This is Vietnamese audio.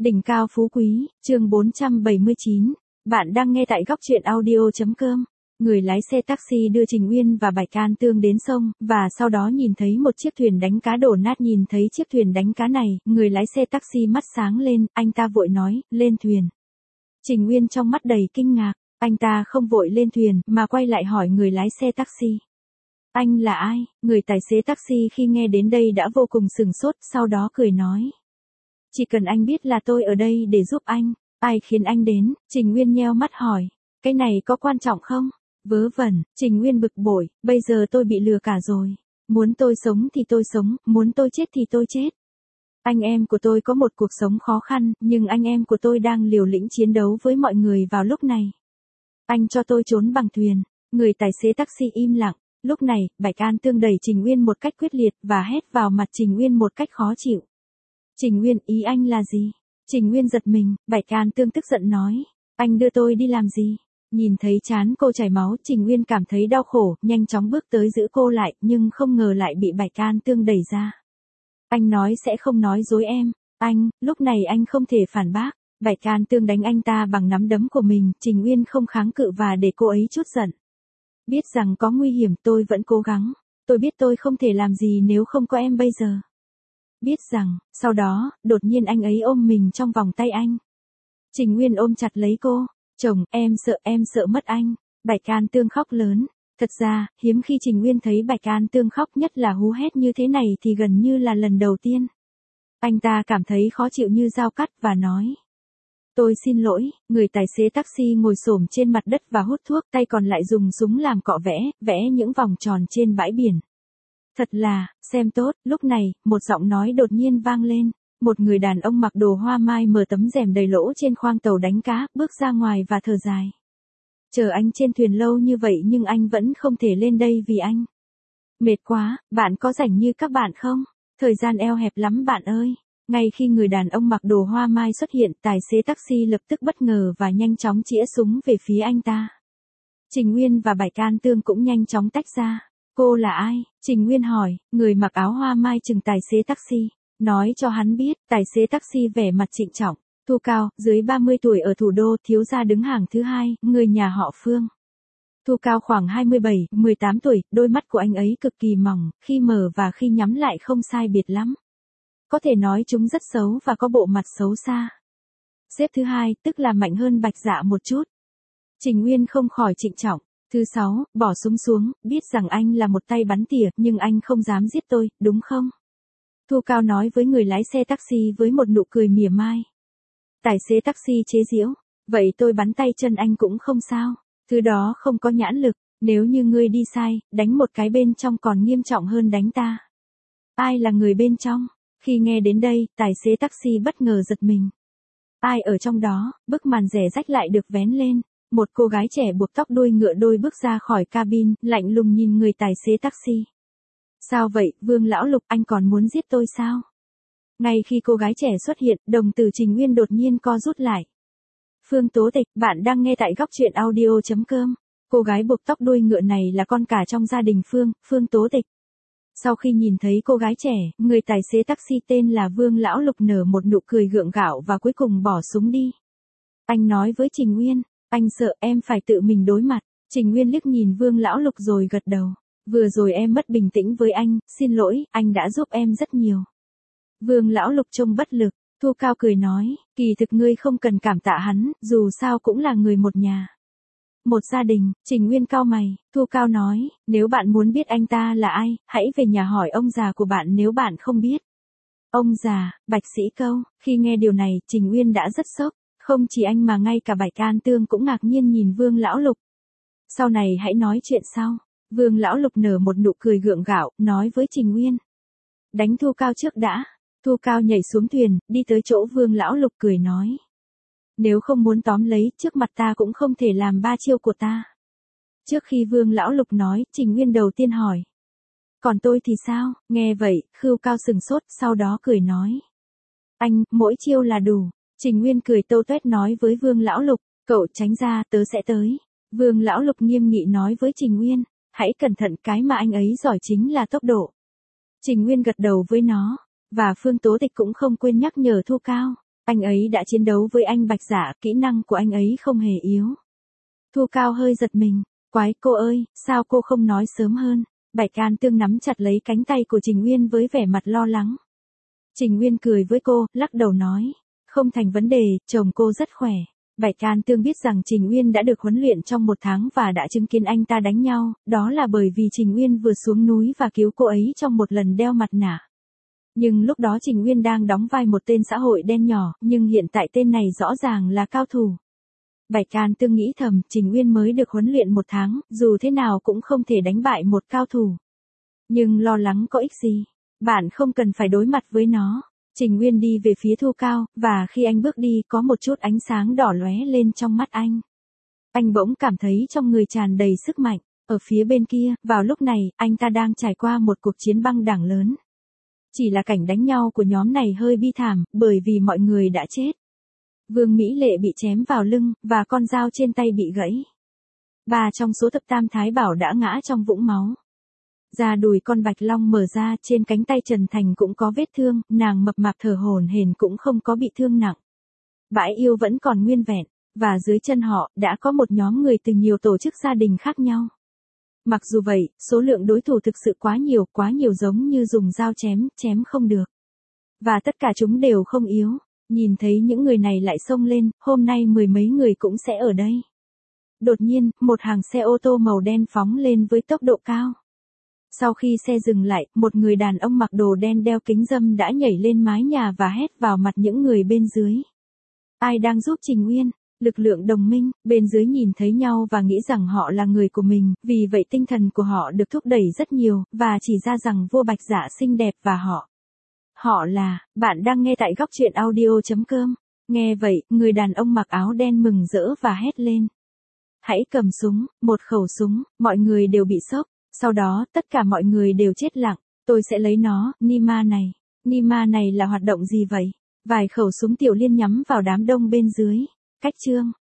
Đỉnh cao phú quý, chương 479. Bạn đang nghe tại góc truyện audio.com. Người lái xe taxi đưa Trình Uyên và Bạch An Tương đến sông, và sau đó nhìn thấy một chiếc thuyền đánh cá đổ nát. Nhìn thấy chiếc thuyền đánh cá này, người lái xe taxi mắt sáng lên, anh ta vội nói, lên thuyền. Trình Uyên trong mắt đầy kinh ngạc, anh ta không vội lên thuyền, mà quay lại hỏi người lái xe taxi. Anh là ai? Người tài xế taxi khi nghe đến đây đã vô cùng sửng sốt, sau đó cười nói. Chỉ cần anh biết là tôi ở đây để giúp anh. Ai khiến anh đến? Trình Uyên nheo mắt hỏi. Cái này có quan trọng không? Vớ vẩn, Trình Uyên bực bội, bây giờ tôi bị lừa cả rồi. Muốn tôi sống thì tôi sống, muốn tôi chết thì tôi chết. Anh em của tôi có một cuộc sống khó khăn, nhưng anh em của tôi đang liều lĩnh chiến đấu với mọi người vào lúc này. Anh cho tôi trốn bằng thuyền. Người tài xế taxi im lặng. Lúc này, Bạch An Tương đẩy Trình Uyên một cách quyết liệt và hét vào mặt Trình Uyên một cách khó chịu. Trình Uyên, ý anh là gì? Trình Uyên giật mình, Bạch An Tương tức giận nói. Anh đưa tôi đi làm gì? Nhìn thấy trán cô chảy máu, Trình Uyên cảm thấy đau khổ, nhanh chóng bước tới giữ cô lại, nhưng không ngờ lại bị Bạch An Tương đẩy ra. Anh nói sẽ không nói dối em. Anh, lúc này anh không thể phản bác. Bạch An Tương đánh anh ta bằng nắm đấm của mình, Trình Uyên không kháng cự và để cô ấy trút giận. Biết rằng có nguy hiểm tôi vẫn cố gắng. Tôi biết tôi không thể làm gì nếu không có em bây giờ. Biết rằng, sau đó, đột nhiên anh ấy ôm mình trong vòng tay anh. Trình Uyên ôm chặt lấy cô. Chồng, em sợ mất anh. Bạch An Tương khóc lớn. Thật ra, hiếm khi Trình Uyên thấy Bạch An Tương khóc, nhất là hú hét như thế này thì gần như là lần đầu tiên. Anh ta cảm thấy khó chịu như dao cắt và nói. Tôi xin lỗi. Người tài xế taxi ngồi xổm trên mặt đất và hút thuốc, tay còn lại dùng súng làm cọ vẽ những vòng tròn trên bãi biển. Thật là, xem tốt. Lúc này, một giọng nói đột nhiên vang lên. Một người đàn ông mặc đồ hoa mai mở tấm rèm đầy lỗ trên khoang tàu đánh cá, bước ra ngoài và thở dài. Chờ anh trên thuyền lâu như vậy nhưng anh vẫn không thể lên đây vì anh. Mệt quá, bạn có rảnh như các bạn không? Thời gian eo hẹp lắm bạn ơi. Ngay khi người đàn ông mặc đồ hoa mai xuất hiện, tài xế taxi lập tức bất ngờ và nhanh chóng chĩa súng về phía anh ta. Trình Uyên và Bạch An Tương cũng nhanh chóng tách ra. Cô là ai? Trình Uyên hỏi, người mặc áo hoa mai chừng tài xế taxi. Nói cho hắn biết, tài xế taxi vẻ mặt trịnh trọng. Thu Cao, dưới 30 tuổi ở thủ đô, thiếu gia đứng hàng thứ hai, người nhà họ Phương. Thu Cao khoảng 27, 18 tuổi, đôi mắt của anh ấy cực kỳ mỏng, khi mở và khi nhắm lại không sai biệt lắm. Có thể nói chúng rất xấu và có bộ mặt xấu xa. Xếp thứ hai, tức là mạnh hơn Bạch Dạ một chút. Trình Uyên không khỏi trịnh trọng. Thứ 6, bỏ súng xuống, biết rằng anh là một tay bắn tỉa, nhưng anh không dám giết tôi, đúng không? Thu Cao nói với người lái xe taxi với một nụ cười mỉa mai. Tài xế taxi chế giễu, vậy tôi bắn tay chân anh cũng không sao, thứ đó không có nhãn lực, nếu như ngươi đi sai, đánh một cái bên trong còn nghiêm trọng hơn đánh ta. Ai là người bên trong? Khi nghe đến đây, tài xế taxi bất ngờ giật mình. Ai ở trong đó? Bức màn rẻ rách lại được vén lên. Một cô gái trẻ buộc tóc đuôi ngựa đôi bước ra khỏi cabin, lạnh lùng nhìn người tài xế taxi. Sao vậy, Vương Lão Lục, anh còn muốn giết tôi sao? Ngay khi cô gái trẻ xuất hiện, đồng tử Trình Uyên đột nhiên co rút lại. Phương Tố Tịch, bạn đang nghe tại góc truyện audio.com. Cô gái buộc tóc đuôi ngựa này là con cả trong gia đình Phương Tố Tịch. Sau khi nhìn thấy cô gái trẻ, người tài xế taxi tên là Vương Lão Lục nở một nụ cười gượng gạo và cuối cùng bỏ súng đi. Anh nói với Trình Uyên, anh sợ em phải tự mình đối mặt. Trình Uyên liếc nhìn Vương Lão Lục rồi gật đầu. Vừa rồi em mất bình tĩnh với anh, xin lỗi, anh đã giúp em rất nhiều. Vương Lão Lục trông bất lực, Thu Cao cười nói, kỳ thực ngươi không cần cảm tạ hắn, dù sao cũng là người một nhà. Một gia đình. Trình Uyên cau mày, Thu Cao nói, nếu bạn muốn biết anh ta là ai, hãy về nhà hỏi ông già của bạn nếu bạn không biết. Ông già, Bạch Sĩ Câu, khi nghe điều này, Trình Uyên đã rất sốc, không chỉ anh mà ngay cả Bạch An Tương cũng ngạc nhiên nhìn Vương Lão Lục. Sau này hãy nói chuyện sau. Vương Lão Lục nở một nụ cười gượng gạo, nói với Trình Uyên. Đánh Thu Cao trước đã. Thu Cao nhảy xuống thuyền, đi tới chỗ Vương Lão Lục cười nói. Nếu không muốn tóm lấy, trước mặt ta cũng không thể làm ba chiêu của ta. Trước khi Vương Lão Lục nói, Trình Uyên đầu tiên hỏi. Còn tôi thì sao? Nghe vậy, Thu Cao sừng sốt, sau đó cười nói. Anh, mỗi chiêu là đủ. Trình Uyên cười tâu tuét nói với Vương Lão Lục, cậu tránh ra, tớ sẽ tới. Vương Lão Lục nghiêm nghị nói với Trình Uyên. Hãy cẩn thận, cái mà anh ấy giỏi chính là tốc độ. Trình Uyên gật đầu với nó, và Phương Tố Tịch cũng không quên nhắc nhở Thu Cao. Anh ấy đã chiến đấu với anh Bạch Dạ, kỹ năng của anh ấy không hề yếu. Thu Cao hơi giật mình. Quái cô ơi, sao cô không nói sớm hơn? Bạch An Tương nắm chặt lấy cánh tay của Trình Uyên với vẻ mặt lo lắng. Trình Uyên cười với cô, lắc đầu nói. Không thành vấn đề, chồng cô rất khỏe. Bạch An Tương biết rằng Trình Uyên đã được huấn luyện trong 1 tháng và đã chứng kiến anh ta đánh nhau, đó là bởi vì Trình Uyên vừa xuống núi và cứu cô ấy trong một lần đeo mặt nạ. Nhưng lúc đó Trình Uyên đang đóng vai một tên xã hội đen nhỏ, nhưng hiện tại tên này rõ ràng là cao thủ. Bạch An Tương nghĩ thầm, Trình Uyên mới được huấn luyện 1 tháng, dù thế nào cũng không thể đánh bại một cao thủ. Nhưng lo lắng có ích gì? Bạn không cần phải đối mặt với nó. Trình Uyên đi về phía Thu Cao, và khi anh bước đi có một chút ánh sáng đỏ lóe lên trong mắt anh. Anh bỗng cảm thấy trong người tràn đầy sức mạnh. Ở phía bên kia, vào lúc này, anh ta đang trải qua một cuộc chiến băng đảng lớn. Chỉ là cảnh đánh nhau của nhóm này hơi bi thảm, bởi vì mọi người đã chết. Vương Mỹ Lệ bị chém vào lưng, và con dao trên tay bị gãy. 3 trong số thập tam thái bảo đã ngã trong vũng máu. Da đùi con Bạch Long mở ra, trên cánh tay Trần Thành cũng có vết thương, nàng mập mạp thở hổn hển cũng không có bị thương nặng. Bãi yêu vẫn còn nguyên vẹn, và dưới chân họ, đã có một nhóm người từ nhiều tổ chức gia đình khác nhau. Mặc dù vậy, số lượng đối thủ thực sự quá nhiều giống như dùng dao chém không được. Và tất cả chúng đều không yếu. Nhìn thấy những người này lại xông lên, hôm nay 10 mấy người cũng sẽ ở đây. Đột nhiên, một hàng xe ô tô màu đen phóng lên với tốc độ cao. Sau khi xe dừng lại, một người đàn ông mặc đồ đen đeo kính râm đã nhảy lên mái nhà và hét vào mặt những người bên dưới. Ai đang giúp Trình Uyên? Lực lượng đồng minh, bên dưới nhìn thấy nhau và nghĩ rằng họ là người của mình, vì vậy tinh thần của họ được thúc đẩy rất nhiều, và chỉ ra rằng vua Bạch Dạ xinh đẹp và Họ là, bạn đang nghe tại góc truyện audio.com. Nghe vậy, người đàn ông mặc áo đen mừng rỡ và hét lên. Hãy cầm súng, một khẩu súng, mọi người đều bị sốc. Sau đó, tất cả mọi người đều chết lặng. Tôi sẽ lấy nó, Nima này là hoạt động gì vậy? Vài khẩu súng tiểu liên nhắm vào đám đông bên dưới. Cách chương.